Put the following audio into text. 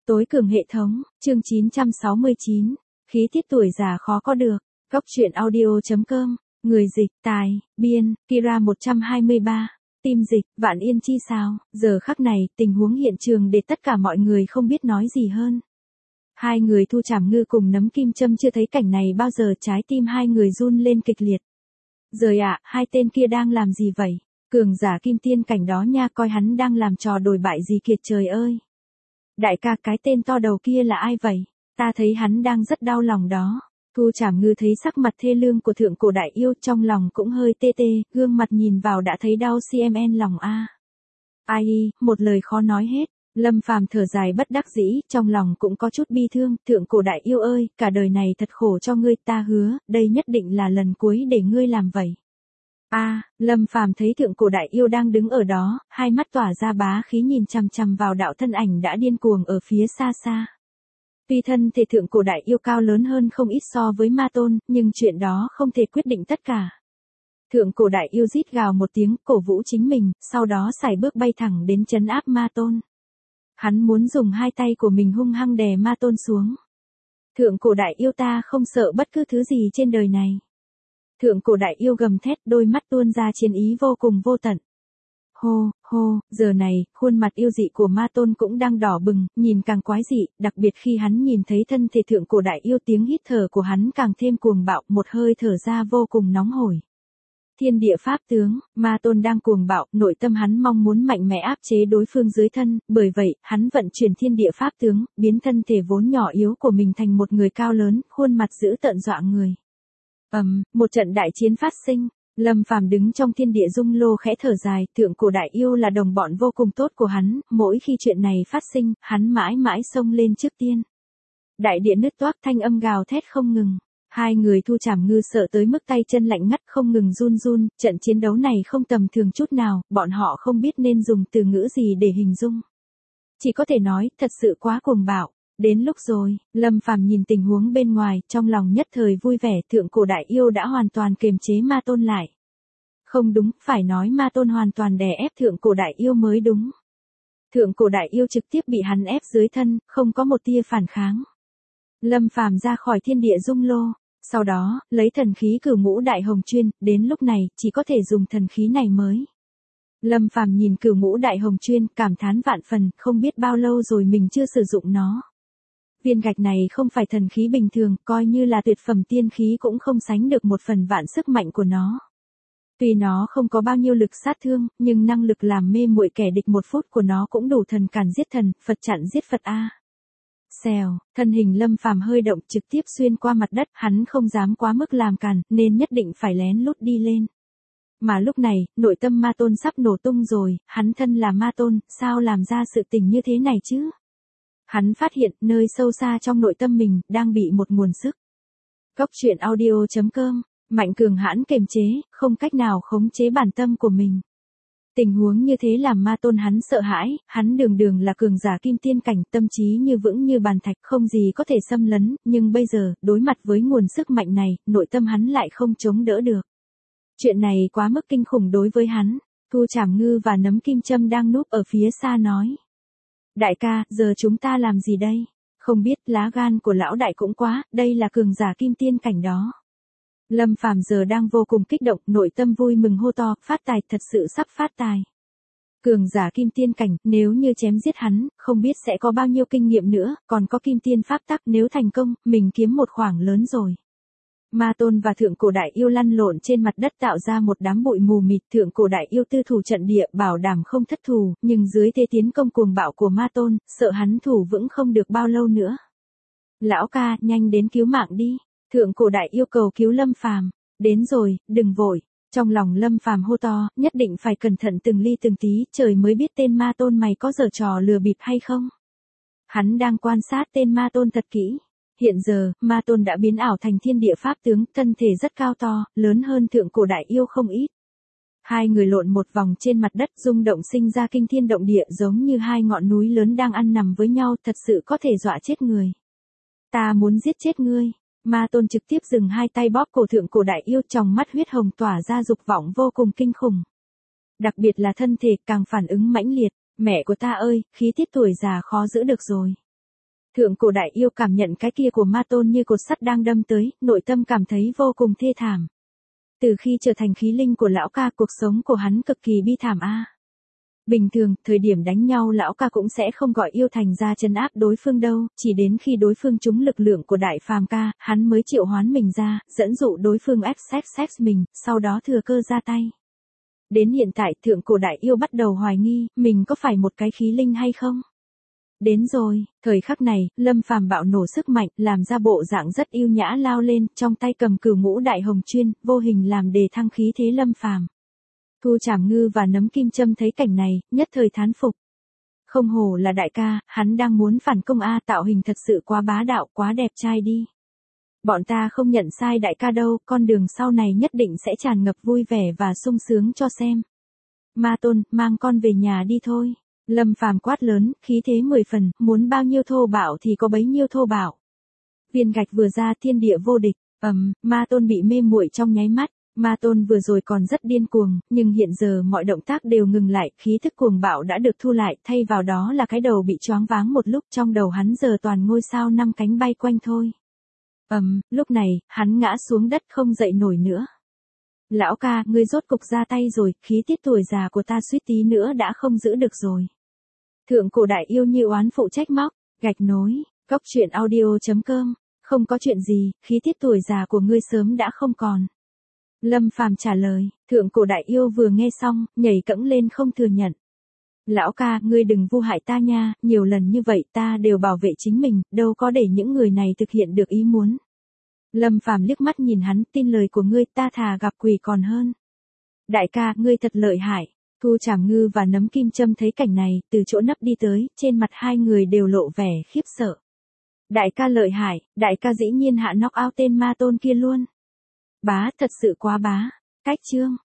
Tối cường hệ thống, chương 969, khí tiết tuổi già khó có được. Góc truyện audio.com, người dịch, tài, biên, Kira 123, tim dịch, Vạn Yên chi sao. Giờ khắc này, tình huống hiện trường để tất cả mọi người không biết nói gì hơn. Hai người Thu Trảm Ngư cùng Nấm Kim Châm chưa thấy cảnh này bao giờ, trái tim hai người run lên kịch liệt. Giời ạ, hai tên kia đang làm gì vậy? Cường giả kim tiên cảnh đó nha, coi hắn đang làm trò đồi bại gì kìa, trời ơi. Đại ca, cái tên to đầu kia là ai vậy? Ta thấy hắn đang rất đau lòng đó. Thu Trảm Ngư thấy sắc mặt thê lương của thượng cổ đại yêu, trong lòng cũng hơi tê tê, gương mặt nhìn vào đã thấy đau cmn lòng a. Ai, một lời khó nói hết. Lâm Phàm thở dài bất đắc dĩ, trong lòng cũng có chút bi thương. Thượng cổ đại yêu ơi, cả đời này thật khổ cho ngươi, ta hứa, đây nhất định là lần cuối để ngươi làm vậy. Lâm Phàm thấy thượng cổ đại yêu đang đứng ở đó, hai mắt tỏa ra bá khí nhìn chằm chằm vào đạo thân ảnh đã điên cuồng ở phía xa xa. Tuy thân thể thượng cổ đại yêu cao lớn hơn không ít so với ma tôn, nhưng chuyện đó không thể quyết định tất cả. Thượng cổ đại yêu rít gào một tiếng, cổ vũ chính mình, sau đó sải bước bay thẳng đến trấn áp ma tôn. Hắn muốn dùng hai tay của mình hung hăng đè ma tôn xuống. Thượng cổ đại yêu, ta không sợ bất cứ thứ gì trên đời này. Thượng cổ đại yêu gầm thét, đôi mắt tuôn ra chiến ý vô cùng vô tận. Hô, hô, giờ này, khuôn mặt yêu dị của ma tôn cũng đang đỏ bừng, nhìn càng quái dị, đặc biệt khi hắn nhìn thấy thân thể thượng cổ đại yêu, tiếng hít thở của hắn càng thêm cuồng bạo, một hơi thở ra vô cùng nóng hổi. Thiên địa pháp tướng, ma tôn đang cuồng bạo, nội tâm hắn mong muốn mạnh mẽ áp chế đối phương dưới thân, bởi vậy, hắn vận chuyển thiên địa pháp tướng, biến thân thể vốn nhỏ yếu của mình thành một người cao lớn, khuôn mặt dữ tợn dọa người. Một trận đại chiến phát sinh. Lâm Phàm đứng trong thiên địa dung lô khẽ thở dài, thượng cổ đại yêu là đồng bọn vô cùng tốt của hắn, mỗi khi chuyện này phát sinh, hắn mãi mãi xông lên trước tiên. Đại địa nứt toác, thanh âm gào thét không ngừng. Hai người Thu Trảm Ngư sợ tới mức tay chân lạnh ngắt không ngừng run run, trận chiến đấu này không tầm thường chút nào, bọn họ không biết nên dùng từ ngữ gì để hình dung. Chỉ có thể nói, thật sự quá cuồng bạo. Đến lúc rồi, Lâm Phàm nhìn tình huống bên ngoài, trong lòng nhất thời vui vẻ, thượng cổ đại yêu đã hoàn toàn kiềm chế ma tôn lại. Không đúng, phải nói ma tôn hoàn toàn đè ép thượng cổ đại yêu mới đúng. Thượng cổ đại yêu trực tiếp bị hắn ép dưới thân, không có một tia phản kháng. Lâm Phàm ra khỏi thiên địa dung lô, sau đó, lấy thần khí Cửu Ngũ Đại Hồng Chuyên, đến lúc này, chỉ có thể dùng thần khí này mới. Lâm Phàm nhìn Cửu Ngũ Đại Hồng Chuyên, cảm thán vạn phần, không biết bao lâu rồi mình chưa sử dụng nó. Viên gạch này không phải thần khí bình thường, coi như là tuyệt phẩm tiên khí cũng không sánh được một phần vạn sức mạnh của nó. Tuy nó không có bao nhiêu lực sát thương, nhưng năng lực làm mê muội kẻ địch một phút của nó cũng đủ thần càn giết thần, Phật chặn giết Phật a. Xèo, thân hình Lâm Phàm hơi động, trực tiếp xuyên qua mặt đất, hắn không dám quá mức làm càn, nên nhất định phải lén lút đi lên. Mà lúc này, nội tâm ma tôn sắp nổ tung rồi, hắn thân là ma tôn, sao làm ra sự tình như thế này chứ? Hắn phát hiện, nơi sâu xa trong nội tâm mình, đang bị một nguồn sức. Góc truyện audio.com, mạnh cường hãn kiềm chế, không cách nào khống chế bản tâm của mình. Tình huống như thế làm ma tôn hắn sợ hãi, hắn đường đường là cường giả kim tiên cảnh, tâm trí như vững như bàn thạch, không gì có thể xâm lấn, nhưng bây giờ, đối mặt với nguồn sức mạnh này, nội tâm hắn lại không chống đỡ được. Chuyện này quá mức kinh khủng đối với hắn. Thu Trảm Ngư và Nấm Kim Châm đang núp ở phía xa nói. Đại ca, giờ chúng ta làm gì đây? Không biết, lá gan của lão đại cũng quá, đây là cường giả kim tiên cảnh đó. Lâm Phàm giờ đang vô cùng kích động, nội tâm vui mừng hô to, phát tài, thật sự sắp phát tài. Cường giả kim tiên cảnh, nếu như chém giết hắn, không biết sẽ có bao nhiêu kinh nghiệm nữa, còn có kim tiên pháp tắc, nếu thành công, mình kiếm một khoản lớn rồi. Ma tôn và thượng cổ đại yêu lăn lộn trên mặt đất tạo ra một đám bụi mù mịt, thượng cổ đại yêu tư thủ trận địa, bảo đảm không thất thủ, nhưng dưới thế tiến công cuồng bạo của ma tôn, sợ hắn thủ vững không được bao lâu nữa. Lão ca, nhanh đến cứu mạng đi. Thượng cổ đại yêu cầu cứu Lâm Phàm. Đến rồi, đừng vội. Trong lòng Lâm Phàm hô to, nhất định phải cẩn thận từng ly từng tí, trời mới biết tên ma tôn mày có giở trò lừa bịp hay không. Hắn đang quan sát tên ma tôn thật kỹ. Hiện giờ, ma tôn đã biến ảo thành thiên địa pháp tướng, thân thể rất cao to, lớn hơn thượng cổ đại yêu không ít. Hai người lộn một vòng trên mặt đất, rung động sinh ra kinh thiên động địa, giống như hai ngọn núi lớn đang ăn nằm với nhau, thật sự có thể dọa chết người. Ta muốn giết chết ngươi. Ma tôn trực tiếp dừng hai tay bóp cổ thượng cổ đại yêu, trong mắt huyết hồng tỏa ra dục vọng vô cùng kinh khủng. Đặc biệt là thân thể càng phản ứng mãnh liệt, mẹ của ta ơi, khí tiết tuổi già khó giữ được rồi. Thượng cổ đại yêu cảm nhận cái kia của ma tôn như cột sắt đang đâm tới, nội tâm cảm thấy vô cùng thê thảm. Từ khi trở thành khí linh của lão ca, cuộc sống của hắn cực kỳ bi thảm a. Bình thường, thời điểm đánh nhau lão ca cũng sẽ không gọi yêu thành ra trấn áp đối phương đâu, chỉ đến khi đối phương trúng lực lượng của đại phàm ca, hắn mới triệu hoán mình ra, dẫn dụ đối phương ép sex mình, sau đó thừa cơ ra tay. Đến hiện tại, thượng cổ đại yêu bắt đầu hoài nghi, mình có phải một cái khí linh hay không? Đến rồi, thời khắc này, Lâm Phàm bạo nổ sức mạnh, làm ra bộ dạng rất yêu nhã lao lên, trong tay cầm cửu ngũ đại hồng chuyên, vô hình làm đề thăng khí thế Lâm Phàm. Thu Trảm Ngư và Nấm Kim Châm thấy cảnh này, nhất thời thán phục. Không hổ là đại ca, hắn đang muốn phản công a, tạo hình thật sự quá bá đạo, quá đẹp trai đi. Bọn ta không nhận sai đại ca đâu, con đường sau này nhất định sẽ tràn ngập vui vẻ và sung sướng cho xem. Ma Tôn, mang con về nhà đi thôi. Lâm Phàm quát lớn, khí thế 10 phần, muốn bao nhiêu thô bạo thì có bấy nhiêu thô bạo. Viên gạch vừa ra, thiên địa vô địch, Ma Tôn bị mê muội trong nháy mắt. Ma Tôn vừa rồi còn rất điên cuồng, nhưng hiện giờ mọi động tác đều ngừng lại, khí thức cuồng bạo đã được thu lại, thay vào đó là cái đầu bị choáng váng một lúc, trong đầu hắn giờ toàn ngôi sao 5 cánh bay quanh thôi. Lúc này, hắn ngã xuống đất không dậy nổi nữa. Lão ca, ngươi rốt cục ra tay rồi, khí tiết tuổi già của ta suýt tí nữa đã không giữ được rồi. Thượng cổ đại yêu như oán phụ trách móc, gạch nối, góc truyện audio.com, không có chuyện gì, khí tiết tuổi già của ngươi sớm đã không còn. Lâm Phàm trả lời, thượng cổ đại yêu vừa nghe xong, nhảy cẫng lên không thừa nhận. Lão ca, ngươi đừng vu hại ta nha, nhiều lần như vậy ta đều bảo vệ chính mình, đâu có để những người này thực hiện được ý muốn. Lâm Phàm liếc mắt nhìn hắn, tin lời của ngươi, ta thà gặp quỷ còn hơn. Đại ca, ngươi thật lợi hại. Thu Trảm Ngư và Nấm Kim Châm thấy cảnh này, từ chỗ nấp đi tới, trên mặt hai người đều lộ vẻ khiếp sợ. Đại ca lợi hại, đại ca dĩ nhiên hạ knock out tên ma tôn kia luôn. Bá, thật sự quá bá. Cách chương.